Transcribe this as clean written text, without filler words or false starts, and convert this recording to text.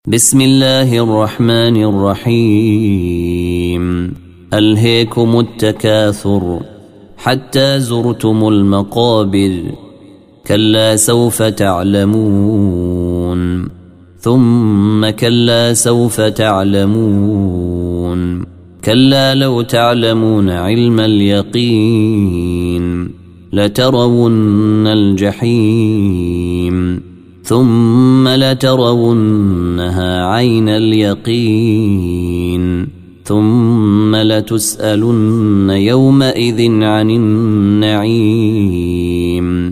بسم الله الرحمن الرحيم. ألهيكم التكاثر حتى زرتم المقابر، كلا سوف تعلمون، ثم كلا سوف تعلمون، كلا لو تعلمون علم اليقين لترون الجحيم ثم لترونها عين اليقين ثم لتسألن يومئذ عن النعيم.